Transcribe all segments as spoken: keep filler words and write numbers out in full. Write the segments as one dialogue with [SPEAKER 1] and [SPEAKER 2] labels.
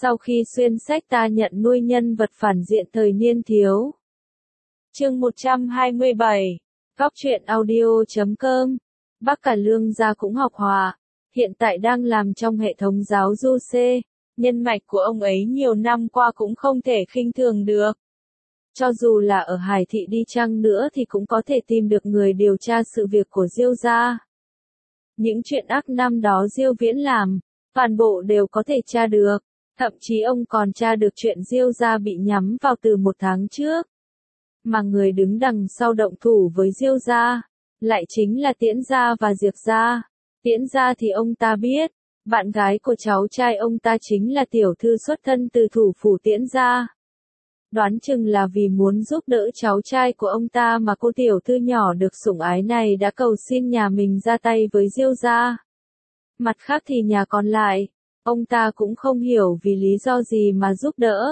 [SPEAKER 1] Sau khi xuyên sách ta nhận nuôi nhân vật phản diện thời niên thiếu. Chương một trăm hai mươi bảy. Góc truyện audio chấm com. Bác cả Lương gia cũng học hòa, hiện tại đang làm trong hệ thống giáo du C. Nhân mạch của ông ấy nhiều năm qua cũng không thể khinh thường được. Cho dù là ở Hải Thị đi chăng nữa thì cũng có thể tìm được người điều tra sự việc của Diêu gia. Những chuyện ác năm đó Diêu Viễn làm, toàn bộ đều có thể tra được. Thậm chí ông còn tra được chuyện Diêu gia bị nhắm vào từ một tháng trước. Mà người đứng đằng sau động thủ với Diêu gia, lại chính là Tiễn gia và Diệp gia. Tiễn gia thì ông ta biết, bạn gái của cháu trai ông ta chính là tiểu thư xuất thân từ thủ phủ Tiễn gia. Đoán chừng là vì muốn giúp đỡ cháu trai của ông ta mà cô tiểu thư nhỏ được sủng ái này đã cầu xin nhà mình ra tay với Diêu gia. Mặt khác thì nhà còn lại, ông ta cũng không hiểu vì lý do gì mà giúp đỡ.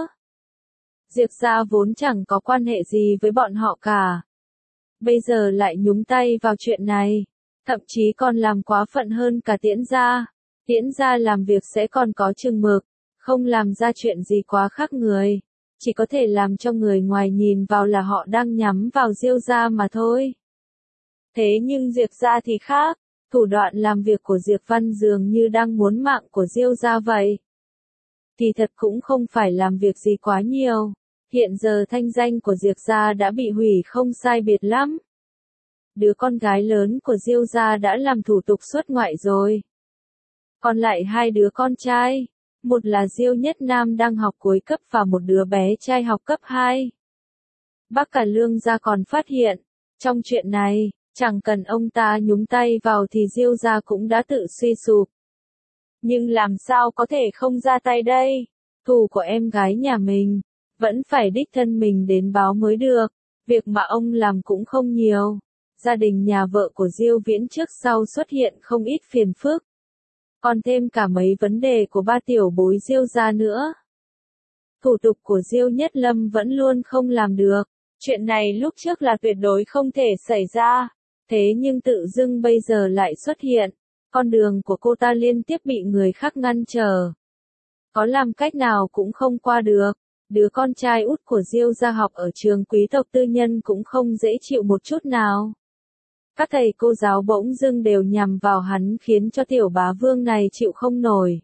[SPEAKER 1] Diệp gia vốn chẳng có quan hệ gì với bọn họ cả. Bây giờ lại nhúng tay vào chuyện này, thậm chí còn làm quá phận hơn cả Tiễn gia. Tiễn gia làm việc sẽ còn có chừng mực, không làm ra chuyện gì quá khác người, chỉ có thể làm cho người ngoài nhìn vào là họ đang nhắm vào Diêu gia mà thôi. Thế nhưng Diệp gia thì khác, thủ đoạn làm việc của Diệp Văn dường như đang muốn mạng của Diêu gia vậy. Kỳ thật cũng không phải làm việc gì quá nhiều, hiện giờ thanh danh của Diệp gia đã bị hủy không sai biệt lắm. Đứa con gái lớn của Diêu gia đã làm thủ tục xuất ngoại rồi. Còn lại hai đứa con trai, một là Diêu Nhất Nam đang học cuối cấp và một đứa bé trai học cấp hai. Bác cả Lương gia còn phát hiện, trong chuyện này, chẳng cần ông ta nhúng tay vào thì Diêu gia cũng đã tự suy sụp. Nhưng làm sao có thể không ra tay đây? Thù của em gái nhà mình, vẫn phải đích thân mình đến báo mới được. Việc mà ông làm cũng không nhiều. Gia đình nhà vợ của Diêu Viễn trước sau xuất hiện không ít phiền phức. Còn thêm cả mấy vấn đề của ba tiểu bối Diêu gia nữa. Thủ tục của Diêu Nhất Lâm vẫn luôn không làm được. Chuyện này lúc trước là tuyệt đối không thể xảy ra. Thế nhưng tự dưng bây giờ lại xuất hiện. Con đường của cô ta liên tiếp bị người khác ngăn trở. Có làm cách nào cũng không qua được. Đứa con trai út của Diêu gia học ở trường quý tộc tư nhân cũng không dễ chịu một chút nào. Các thầy cô giáo bỗng dưng đều nhằm vào hắn khiến cho tiểu bá vương này chịu không nổi.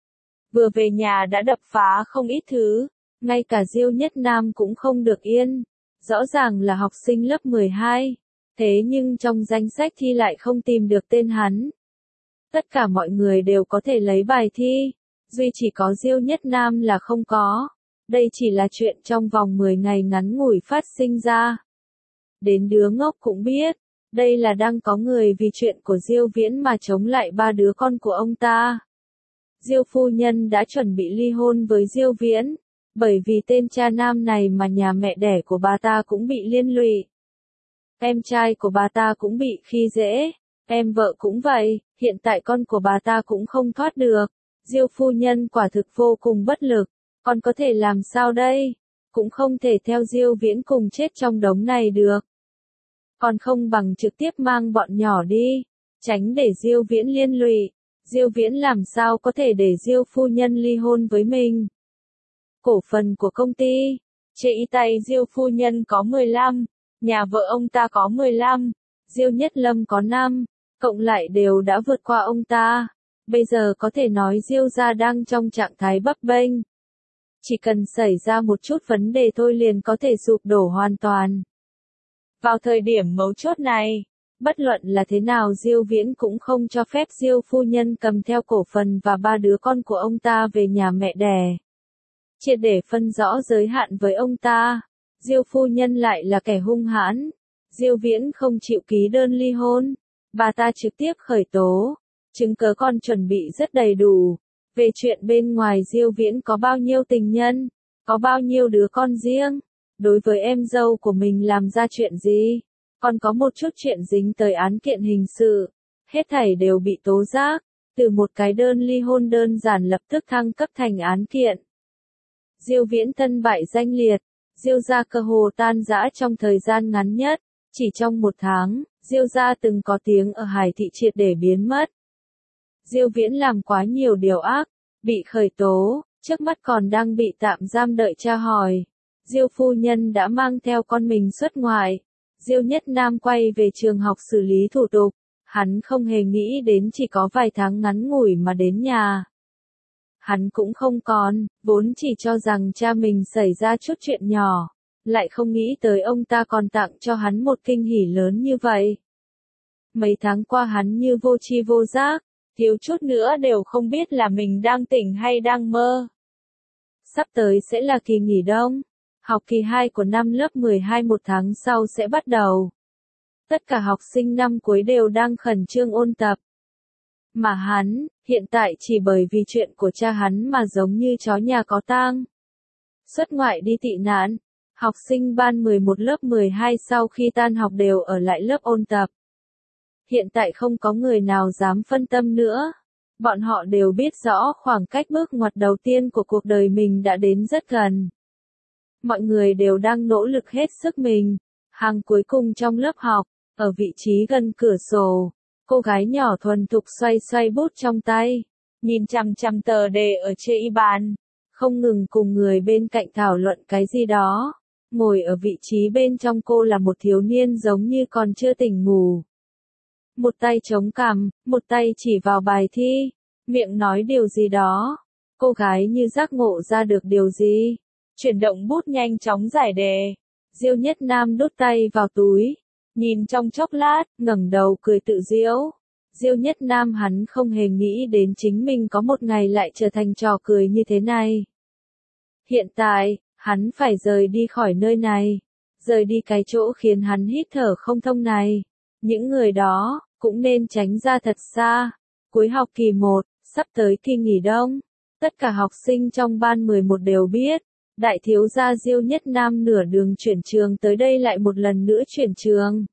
[SPEAKER 1] Vừa về nhà đã đập phá không ít thứ, ngay cả Diêu Nhất Nam cũng không được yên. Rõ ràng là học sinh lớp mười hai, thế nhưng trong danh sách thi lại không tìm được tên hắn. Tất cả mọi người đều có thể lấy bài thi, duy chỉ có Diêu Nhất Nam là không có. Đây chỉ là chuyện trong vòng mười ngày ngắn ngủi phát sinh ra. Đến đứa ngốc cũng biết, đây là đang có người vì chuyện của Diêu Viễn mà chống lại ba đứa con của ông ta. Diêu phu nhân đã chuẩn bị ly hôn với Diêu Viễn, bởi vì tên cha nam này mà nhà mẹ đẻ của bà ta cũng bị liên lụy. Em trai của bà ta cũng bị khi dễ, em vợ cũng vậy, hiện tại con của bà ta cũng không thoát được. Diêu phu nhân quả thực vô cùng bất lực, còn có thể làm sao đây? Cũng không thể theo Diêu Viễn cùng chết trong đống này được. Còn không bằng trực tiếp mang bọn nhỏ đi, tránh để Diêu Viễn liên lụy. Diêu Viễn làm sao có thể để Diêu phu nhân ly hôn với mình? Cổ phần của công ty, trên tay Diêu phu nhân có mười lăm, nhà vợ ông ta có mười lăm, Diêu Nhất Lâm có năm, cộng lại đều đã vượt qua ông ta. Bây giờ có thể nói Diêu gia đang trong trạng thái bấp bênh. Chỉ cần xảy ra một chút vấn đề thôi liền có thể sụp đổ hoàn toàn. Vào thời điểm mấu chốt này, bất luận là thế nào Diêu Viễn cũng không cho phép Diêu phu nhân cầm theo cổ phần và ba đứa con của ông ta về nhà mẹ đẻ. Triệt để phân rõ giới hạn với ông ta, Diêu phu nhân lại là kẻ hung hãn. Diêu Viễn không chịu ký đơn ly hôn, bà ta trực tiếp khởi tố, chứng cớ còn chuẩn bị rất đầy đủ. Về chuyện bên ngoài Diêu Viễn có bao nhiêu tình nhân, có bao nhiêu đứa con riêng, đối với em dâu của mình làm ra chuyện gì, còn có một chút chuyện dính tới án kiện hình sự, hết thảy đều bị tố giác, từ một cái đơn ly hôn đơn giản lập tức thăng cấp thành án kiện. Diêu Viễn thân bại danh liệt, Diêu gia cơ hồ tan rã trong thời gian ngắn nhất, chỉ trong một tháng, Diêu gia từng có tiếng ở Hải Thị triệt để biến mất. Diêu Viễn làm quá nhiều điều ác, bị khởi tố, Trước mắt còn đang bị tạm giam đợi tra hỏi. Diêu phu nhân đã mang theo con mình xuất ngoại. Diêu Nhất Nam quay về trường học xử lý thủ tục. Hắn không hề nghĩ đến chỉ có vài tháng ngắn ngủi mà đến nhà. Hắn cũng không còn, vốn chỉ cho rằng cha mình xảy ra chút chuyện nhỏ. Lại không nghĩ tới ông ta còn tặng cho hắn một kinh hỉ lớn như vậy. Mấy tháng qua hắn như vô tri vô giác, thiếu chút nữa đều không biết là mình đang tỉnh hay đang mơ. Sắp tới sẽ là kỳ nghỉ đông. Học kỳ hai của năm lớp mười hai một tháng sau sẽ bắt đầu. Tất cả học sinh năm cuối đều đang khẩn trương ôn tập. Mà hắn, hiện tại chỉ bởi vì chuyện của cha hắn mà giống như chó nhà có tang. Xuất ngoại đi tị nạn, học sinh ban mười một lớp mười hai sau khi tan học đều ở lại lớp ôn tập. Hiện tại không có người nào dám phân tâm nữa. Bọn họ đều biết rõ khoảng cách bước ngoặt đầu tiên của cuộc đời mình đã đến rất gần. Mọi người đều đang nỗ lực hết sức mình. Hàng cuối cùng trong lớp học, ở vị trí gần cửa sổ, cô gái nhỏ thuần thục xoay xoay bút trong tay, nhìn chằm chằm tờ đề ở trên bàn, không ngừng cùng người bên cạnh thảo luận cái gì đó. Ngồi ở vị trí bên trong cô là một thiếu niên giống như còn chưa tỉnh ngủ. Một tay chống cằm, một tay chỉ vào bài thi, miệng nói điều gì đó. Cô gái như giác ngộ ra được điều gì, chuyển động bút nhanh chóng giải đề. Diêu Nhất Nam đút tay vào túi, nhìn trong chốc lát, ngẩng đầu cười tự giễu. Diêu Nhất Nam hắn không hề nghĩ đến chính mình có một ngày lại trở thành trò cười như thế này. Hiện tại, hắn phải rời đi khỏi nơi này, rời đi cái chỗ khiến hắn hít thở không thông này. Những người đó, cũng nên tránh ra thật xa. Cuối học kỳ một, sắp tới kỳ nghỉ đông. Tất cả học sinh trong ban mười một đều biết, đại thiếu gia Diêu Nhất Nam nửa đường chuyển trường tới đây lại một lần nữa chuyển trường.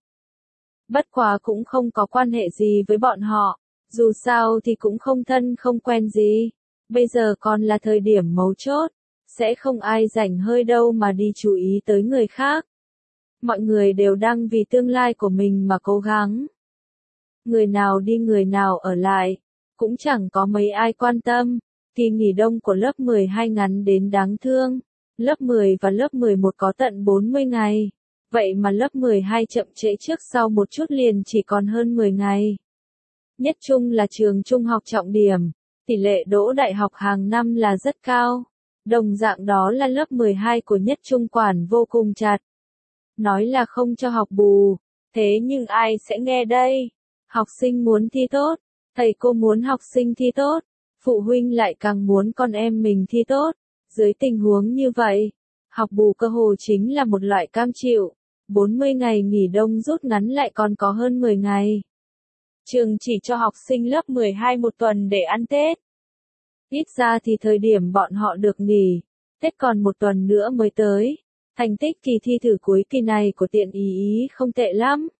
[SPEAKER 1] Bất quá cũng không có quan hệ gì với bọn họ, dù sao thì cũng không thân không quen gì. Bây giờ còn là thời điểm mấu chốt, sẽ không ai rảnh hơi đâu mà đi chú ý tới người khác. Mọi người đều đang vì tương lai của mình mà cố gắng. Người nào đi người nào ở lại, cũng chẳng có mấy ai quan tâm. Kỳ nghỉ đông của lớp mười hai ngắn đến đáng thương. Lớp mười và lớp mười một có tận bốn mươi ngày. Vậy mà lớp mười hai chậm trễ trước sau một chút liền chỉ còn hơn mười ngày. Nhất Trung là trường trung học trọng điểm. Tỷ lệ đỗ đại học hàng năm là rất cao. Đồng dạng đó là lớp mười hai của Nhất Trung quản vô cùng chặt. Nói là không cho học bù. Thế nhưng ai sẽ nghe đây? Học sinh muốn thi tốt. Thầy cô muốn học sinh thi tốt. Phụ huynh lại càng muốn con em mình thi tốt. Dưới tình huống như vậy, học bù cơ hồ chính là một loại cam chịu. bốn mươi ngày nghỉ đông rút ngắn lại còn có hơn mười ngày. Trường chỉ cho học sinh lớp mười hai một tuần để ăn Tết. Ít ra thì thời điểm bọn họ được nghỉ, Tết còn một tuần nữa mới tới. Thành tích kỳ thi thử cuối kỳ này của Tiện Ý Ý không tệ lắm.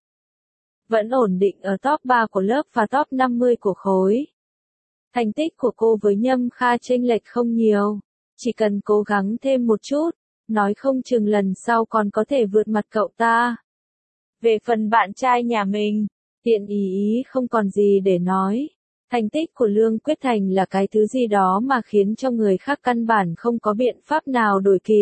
[SPEAKER 1] Vẫn ổn định ở top ba của lớp và top năm mươi của khối. Thành tích của cô với Nhâm Kha chênh lệch không nhiều. Chỉ cần cố gắng thêm một chút, nói không chừng lần sau còn có thể vượt mặt cậu ta. Về phần bạn trai nhà mình, Tiện Ý Ý không còn gì để nói. Thành tích của Lương Quyết Thành là cái thứ gì đó mà khiến cho người khác căn bản không có biện pháp nào đổi kịp.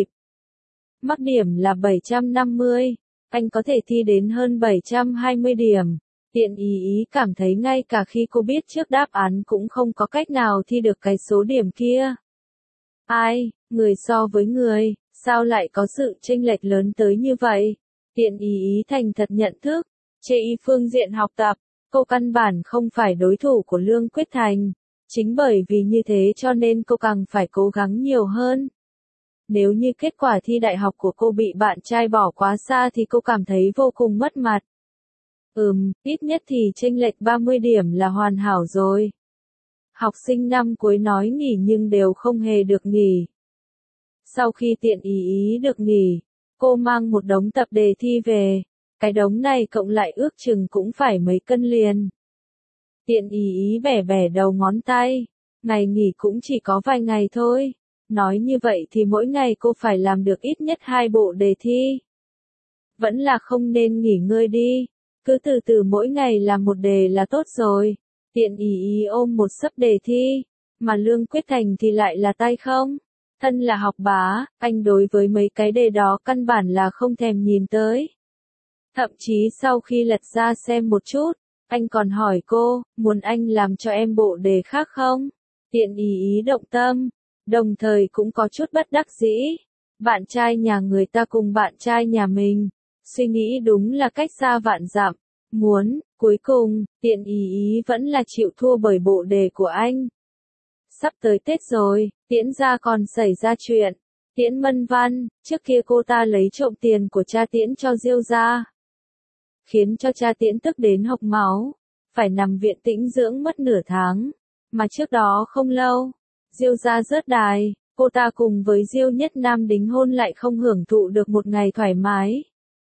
[SPEAKER 1] Mắc điểm là bảy trăm năm mươi, anh có thể thi đến hơn bảy trăm hai mươi điểm. Tiện Ý Ý cảm thấy ngay cả khi cô biết trước đáp án cũng không có cách nào thi được cái số điểm kia. Ai, người so với người, sao lại có sự chênh lệch lớn tới như vậy? Tiện Ý Ý thành thật nhận thức, trên phương diện học tập, cô căn bản không phải đối thủ của Lương Quyết Thành. Chính bởi vì như thế cho nên cô càng phải cố gắng nhiều hơn. Nếu như kết quả thi đại học của cô bị bạn trai bỏ quá xa thì cô cảm thấy vô cùng mất mặt. Ừm, ít nhất thì chênh lệch ba mươi điểm là hoàn hảo rồi. Học sinh năm cuối nói nghỉ nhưng đều không hề được nghỉ. Sau khi Tiện Ý Ý được nghỉ, cô mang một đống tập đề thi về. Cái đống này cộng lại ước chừng cũng phải mấy cân liền. Tiện Ý Ý bẻ bẻ đầu ngón tay. Ngày nghỉ cũng chỉ có vài ngày thôi. Nói như vậy thì mỗi ngày cô phải làm được ít nhất hai bộ đề thi. Vẫn là không nên nghỉ ngơi đi. Cứ từ từ mỗi ngày làm một đề là tốt rồi. Tiện Ý Ý ôm một xấp đề thi. mà Lương Quyết Thành thì lại là tay không. Thân là học bá, anh đối với mấy cái đề đó căn bản là không thèm nhìn tới. Thậm chí sau khi lật ra xem một chút, anh còn hỏi cô, muốn anh làm cho em bộ đề khác không? Tiện ý ý động tâm, đồng thời cũng có chút bất đắc dĩ. Bạn trai nhà người ta cùng bạn trai nhà mình, suy nghĩ đúng là cách xa vạn dặm. Muốn, cuối cùng, tiện ý ý vẫn là chịu thua bởi bộ đề của anh. Sắp tới Tết rồi, Tiễn gia còn xảy ra chuyện. Tiễn Mân Văn, trước kia cô ta lấy trộm tiền của cha Tiễn cho Diêu gia, khiến cho cha Tiễn tức đến hộc máu, phải nằm viện tĩnh dưỡng mất nửa tháng. Mà trước đó không lâu, Diêu gia rớt đài, cô ta cùng với Diêu Nhất Nam đính hôn lại không hưởng thụ được một ngày thoải mái.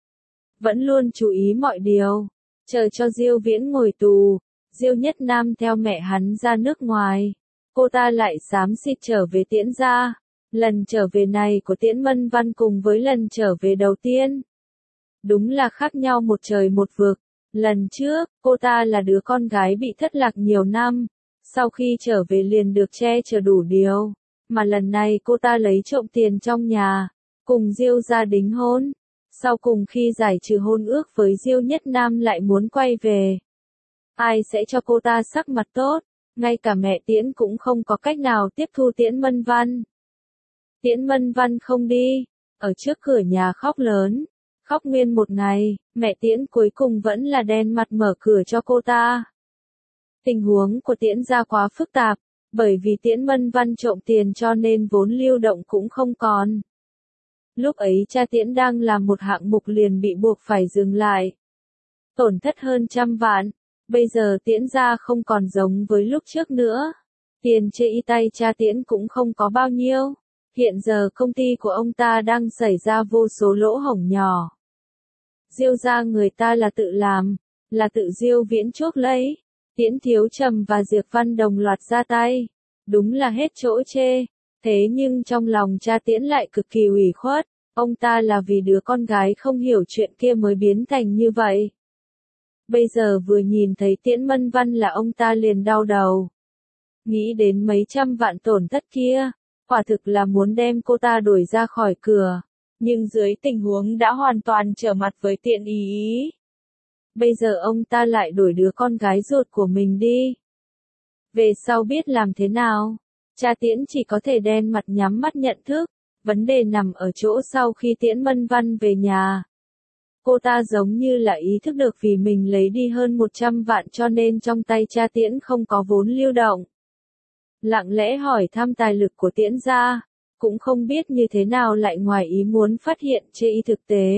[SPEAKER 1] Vẫn luôn chú ý mọi điều, chờ cho Diêu Viễn ngồi tù, Diêu Nhất Nam theo mẹ hắn ra nước ngoài. Cô ta lại xám xịt trở về Tiễn gia. Lần trở về này của Tiễn Mân Văn cùng với lần trở về đầu tiên, đúng là khác nhau một trời một vực. Lần trước, cô ta là đứa con gái bị thất lạc nhiều năm, sau khi trở về liền được che chở đủ điều. Mà lần này cô ta lấy trộm tiền trong nhà, cùng Diêu gia đính hôn. Sau cùng khi giải trừ hôn ước với Diêu Nhất Nam lại muốn quay về. Ai sẽ cho cô ta sắc mặt tốt? Ngay cả mẹ Tiễn cũng không có cách nào tiếp thu Tiễn Mân Văn. Tiễn Mân Văn không đi, ở trước cửa nhà khóc lớn, khóc nguyên một ngày, mẹ Tiễn cuối cùng vẫn là đen mặt mở cửa cho cô ta. Tình huống của Tiễn gia quá phức tạp, bởi vì Tiễn Mân Văn trộm tiền cho nên vốn lưu động cũng không còn. Lúc ấy cha Tiễn đang làm một hạng mục liền bị buộc phải dừng lại. Tổn thất hơn trăm vạn. Bây giờ Tiễn gia không còn giống với lúc trước nữa. Tiền trên tay cha Tiễn cũng không có bao nhiêu. Hiện giờ công ty của ông ta đang xảy ra vô số lỗ hổng nhỏ. Diêu gia người ta là tự làm, là tự Diêu Viễn chuốc lấy. Tiễn Thiếu Trầm và Diệp Văn đồng loạt ra tay. Đúng là hết chỗ chê. Thế nhưng trong lòng cha Tiễn lại cực kỳ ủy khuất. Ông ta là vì đứa con gái không hiểu chuyện kia mới biến thành như vậy. Bây giờ vừa nhìn thấy Tiễn Mân Văn là ông ta liền đau đầu. Nghĩ đến mấy trăm vạn tổn thất kia, quả thực là muốn đem cô ta đuổi ra khỏi cửa. Nhưng dưới tình huống đã hoàn toàn trở mặt với Tiện ý ý. Bây giờ ông ta lại đuổi đứa con gái ruột của mình đi. Về sau biết làm thế nào? Cha Tiễn chỉ có thể đen mặt nhắm mắt nhận thức. Vấn đề nằm ở chỗ sau khi Tiễn Mân Văn về nhà. Cô ta giống như là ý thức được vì mình lấy đi hơn một trăm vạn cho nên trong tay cha Tiễn không có vốn lưu động. Lặng lẽ hỏi thăm tài lực của Tiễn gia, cũng không biết như thế nào lại ngoài ý muốn phát hiện chê y thực tế.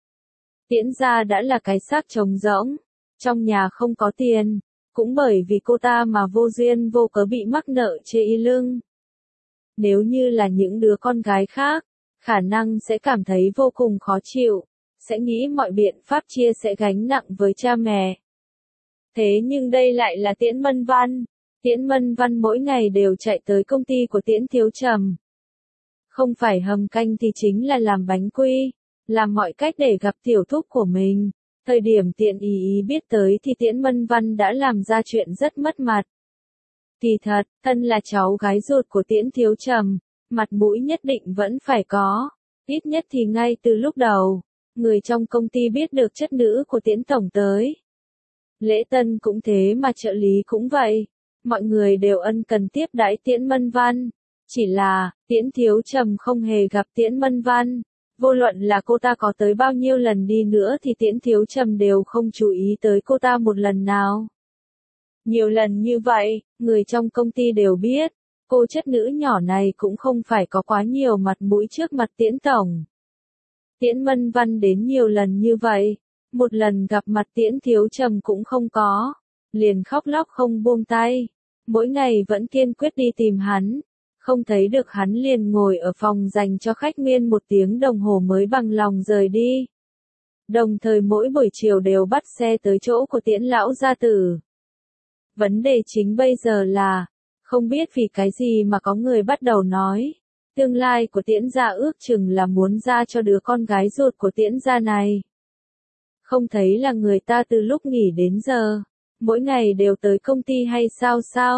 [SPEAKER 1] Tiễn gia đã là cái xác trống rỗng, trong nhà không có tiền, cũng bởi vì cô ta mà vô duyên vô cớ bị mắc nợ chê y lưng. Nếu như là những đứa con gái khác, khả năng sẽ cảm thấy vô cùng khó chịu, sẽ nghĩ mọi biện pháp chia sẽ gánh nặng với cha mẹ. Thế nhưng đây lại là Tiễn Mân Văn. Tiễn Mân Văn mỗi ngày đều chạy tới công ty của Tiễn Thiếu Trầm. Không phải hầm canh thì chính là làm bánh quy, làm mọi cách để gặp tiểu thúc của mình. Thời điểm Tiện ý ý biết tới thì Tiễn Mân Văn đã làm ra chuyện rất mất mặt. Kỳ thật, thân là cháu gái ruột của Tiễn Thiếu Trầm, mặt mũi nhất định vẫn phải có. Ít nhất thì ngay từ lúc đầu, người trong công ty biết được chất nữ của Tiễn Tổng tới. Lễ tân cũng thế mà trợ lý cũng vậy. Mọi người đều ân cần tiếp đãi Tiễn Mân Văn. Chỉ là, Tiễn Thiếu Trầm không hề gặp Tiễn Mân Văn. Vô luận là cô ta có tới bao nhiêu lần đi nữa thì Tiễn Thiếu Trầm đều không chú ý tới cô ta một lần nào. Nhiều lần như vậy, người trong công ty đều biết, cô chất nữ nhỏ này cũng không phải có quá nhiều mặt mũi trước mặt Tiễn Tổng. Tiễn Mân Văn đến nhiều lần như vậy, một lần gặp mặt Tiễn Thiếu Trầm cũng không có, liền khóc lóc không buông tay, mỗi ngày vẫn kiên quyết đi tìm hắn, không thấy được hắn liền ngồi ở phòng dành cho khách nguyên một tiếng đồng hồ mới bằng lòng rời đi. Đồng thời mỗi buổi chiều đều bắt xe tới chỗ của Tiễn lão gia tử. Vấn đề chính bây giờ là, không biết vì cái gì mà có người bắt đầu nói, tương lai của Tiễn gia ước chừng là muốn ra cho đứa con gái ruột của Tiễn gia này. Không thấy là người ta từ lúc nghỉ đến giờ, mỗi ngày đều tới công ty hay sao sao?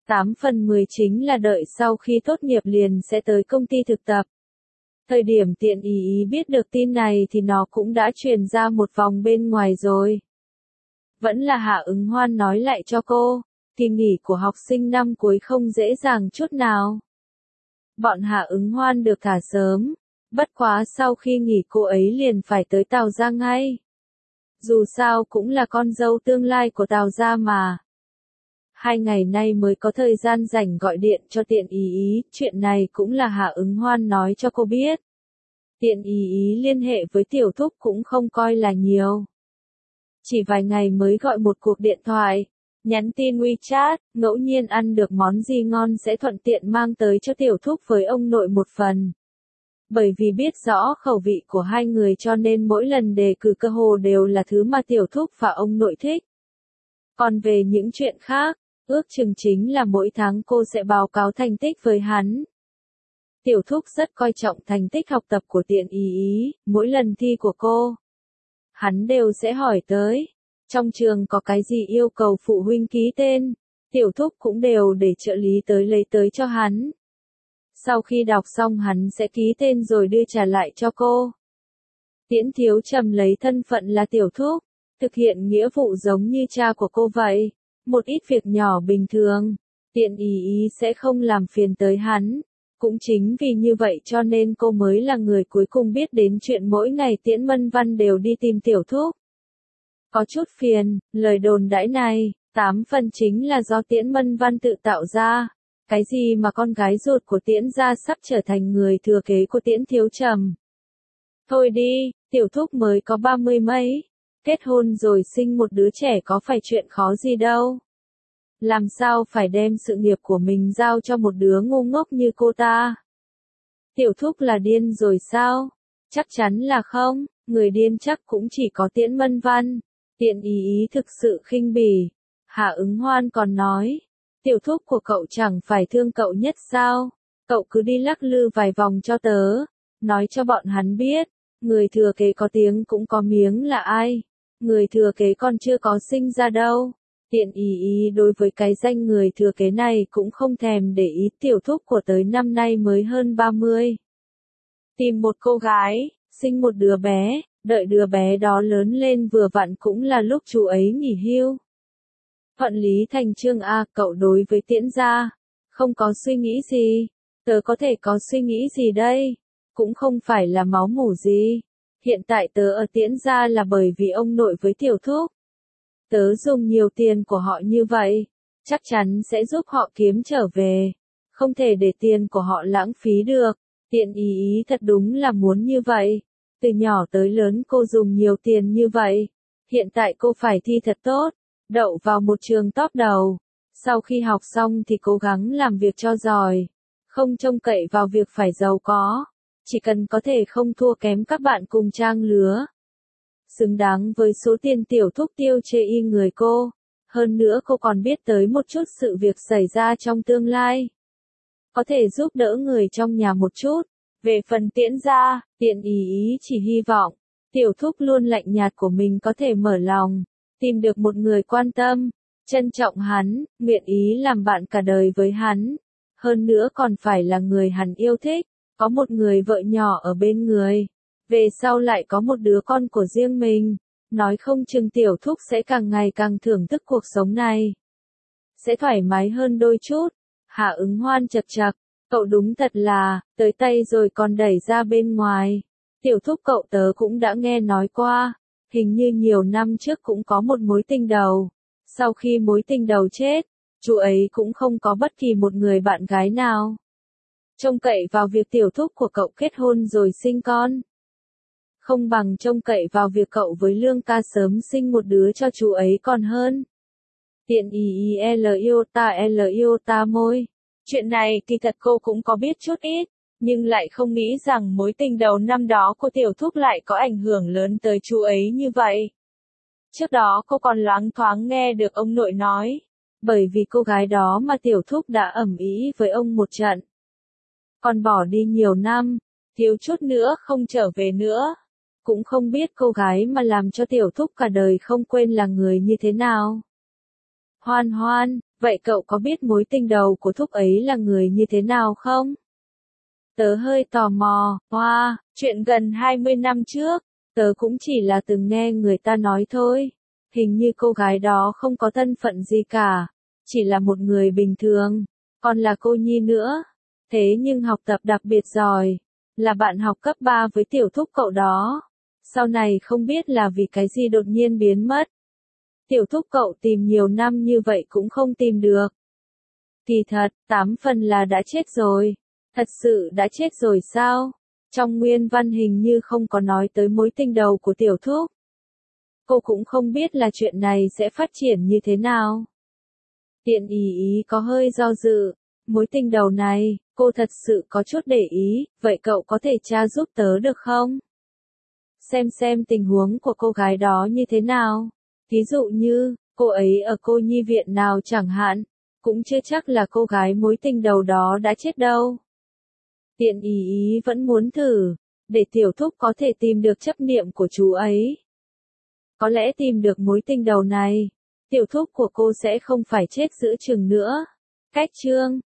[SPEAKER 1] tám phần mười chính là đợi sau khi tốt nghiệp liền sẽ tới công ty thực tập. Thời điểm Tiện Ý Ý biết được tin này thì nó cũng đã truyền ra một vòng bên ngoài rồi. Vẫn là Hạ Ứng Hoan nói lại cho cô, kỳ nghỉ của học sinh năm cuối không dễ dàng chút nào. Bọn Hạ Ứng Hoan được thả sớm, bất quá sau khi nghỉ cô ấy liền phải tới Tào gia ngay. Dù sao cũng là con dâu tương lai của Tào gia mà. Hai ngày nay mới có thời gian rảnh gọi điện cho Tiện Ý Ý, chuyện này cũng là Hạ Ứng Hoan nói cho cô biết. Tiện Ý Ý liên hệ với Tiểu Thúc cũng không coi là nhiều. Chỉ vài ngày mới gọi một cuộc điện thoại, nhắn tin WeChat, ngẫu nhiên ăn được món gì ngon sẽ thuận tiện mang tới cho Tiểu Thúc với ông nội một phần. Bởi vì biết rõ khẩu vị của hai người cho nên mỗi lần đề cử cơ hồ đều là thứ mà Tiểu Thúc và ông nội thích. Còn về những chuyện khác, ước chừng chính là mỗi tháng cô sẽ báo cáo thành tích với hắn. Tiểu Thúc rất coi trọng thành tích học tập của Tiện Ý Ý, mỗi lần thi của cô. Hắn đều sẽ hỏi tới, trong trường có cái gì yêu cầu phụ huynh ký tên, Tiểu Thúc cũng đều để trợ lý tới lấy tới cho hắn. Sau khi đọc xong hắn sẽ ký tên rồi đưa trả lại cho cô. Tiễn Thiếu Trầm lấy thân phận là Tiểu Thúc, thực hiện nghĩa vụ giống như cha của cô vậy. Một ít việc nhỏ bình thường, Tiện Ý Ý sẽ không làm phiền tới hắn. Cũng chính vì như vậy cho nên cô mới là người cuối cùng biết đến chuyện mỗi ngày Tiễn Mân Văn đều đi tìm Tiểu Thúc. Có chút phiền, lời đồn đãi này, tám phần chính là do Tiễn Mân Văn tự tạo ra. Cái gì mà con gái ruột của Tiễn gia sắp trở thành người thừa kế của Tiễn Thiếu Trầm. Thôi đi, Tiểu Thúc mới có ba mươi mấy, kết hôn rồi sinh một đứa trẻ có phải chuyện khó gì đâu. Làm sao phải đem sự nghiệp của mình giao cho một đứa ngu ngốc như cô ta? Tiểu Thúc là điên rồi sao? Chắc chắn là không, người điên chắc cũng chỉ có Tiễn Mân Văn. Tiện Ý Ý thực sự khinh bỉ. Hạ Ứng Hoan còn nói, Tiểu Thúc của cậu chẳng phải thương cậu nhất sao? Cậu cứ đi lắc lư vài vòng cho tớ, nói cho bọn hắn biết, người thừa kế có tiếng cũng có miếng là ai. Người thừa kế còn chưa có sinh ra đâu. Tiện Ý Ý đối với cái danh người thừa kế này cũng không thèm để ý. Tiểu Thúc của tới năm nay mới hơn ba mươi. Tìm một cô gái, sinh một đứa bé, đợi đứa bé đó lớn lên vừa vặn cũng là lúc chú ấy nghỉ hưu. Thuận lý thành chương a, cậu đối với Tiễn gia, không có suy nghĩ gì, tớ có thể có suy nghĩ gì đây, cũng không phải là máu mủ gì. Hiện tại tớ ở Tiễn gia là bởi vì ông nội với Tiểu Thúc. Tớ dùng nhiều tiền của họ như vậy, chắc chắn sẽ giúp họ kiếm trở về, không thể để tiền của họ lãng phí được. Tiện Ý Ý thật đúng là muốn như vậy, từ nhỏ tới lớn cô dùng nhiều tiền như vậy, hiện tại cô phải thi thật tốt, đậu vào một trường top đầu, sau khi học xong thì cố gắng làm việc cho giỏi, không trông cậy vào việc phải giàu có, chỉ cần có thể không thua kém các bạn cùng trang lứa. Xứng đáng với số tiền Tiểu Thúc tiêu chê y người cô, hơn nữa cô còn biết tới một chút sự việc xảy ra trong tương lai. Có thể giúp đỡ người trong nhà một chút. Về phần Tiễn gia, Tiện Ý Ý chỉ hy vọng, Tiểu Thúc luôn lạnh nhạt của mình có thể mở lòng, tìm được một người quan tâm, trân trọng hắn, nguyện ý làm bạn cả đời với hắn. Hơn nữa còn phải là người hắn yêu thích, có một người vợ nhỏ ở bên người. Về sau lại có một đứa con của riêng mình, nói không chừng Tiểu Thúc sẽ càng ngày càng thưởng thức cuộc sống này. Sẽ thoải mái hơn đôi chút. Hạ Ứng Hoan chật chật, cậu đúng thật là, tới tay rồi còn đẩy ra bên ngoài. Tiểu Thúc cậu tớ cũng đã nghe nói qua, hình như nhiều năm trước cũng có một mối tình đầu. Sau khi mối tình đầu chết, chú ấy cũng không có bất kỳ một người bạn gái nào. Trông cậy vào việc Tiểu Thúc của cậu kết hôn rồi sinh con. Không bằng trông cậy vào việc cậu với Lương ca sớm sinh một đứa cho chú ấy còn hơn. Tiện Ý Ý L yêu ta L yêu ta môi. Chuyện này kỳ thật cô cũng có biết chút ít, nhưng lại không nghĩ rằng mối tình đầu năm đó của Tiểu Thúc lại có ảnh hưởng lớn tới chú ấy như vậy. Trước đó cô còn loáng thoáng nghe được ông nội nói, bởi vì cô gái đó mà Tiểu Thúc đã ầm ĩ với ông một trận. Còn bỏ đi nhiều năm, thiếu chút nữa không trở về nữa. Cũng không biết cô gái mà làm cho Tiểu Thúc cả đời không quên là người như thế nào. Hoan Hoan, Vậy cậu có biết mối tình đầu của thúc ấy là người như thế nào không? Tớ hơi tò mò, hoa, wow, chuyện gần hai mươi năm trước, tớ cũng chỉ là từng nghe người ta nói thôi. Hình như cô gái đó không có thân phận gì cả, chỉ là một người bình thường, còn là cô nhi nữa. Thế nhưng học tập đặc biệt giỏi, là bạn học cấp ba với tiểu thúc cậu đó. Sau này không biết là vì cái gì đột nhiên biến mất. Tiểu thúc cậu tìm nhiều năm như vậy cũng không tìm được. Kỳ thật, tám phần là đã chết rồi. Thật sự đã chết rồi sao? Trong nguyên văn hình như không có nói tới mối tình đầu của tiểu thúc. Cô cũng không biết là chuyện này sẽ phát triển như thế nào. Tiện ý ý có hơi do dự. Mối tình đầu này, cô thật sự có chút để ý, vậy cậu có thể tra giúp tớ được không? Xem xem tình huống của cô gái đó như thế nào. Ví dụ như, cô ấy ở cô nhi viện nào chẳng hạn, cũng chưa chắc là cô gái mối tình đầu đó đã chết đâu. Tiện ý ý vẫn muốn thử, để tiểu thúc có thể tìm được chấp niệm của chú ấy. Có lẽ tìm được mối tình đầu này, tiểu thúc của cô sẽ không phải chết giữa chừng nữa. Cách chương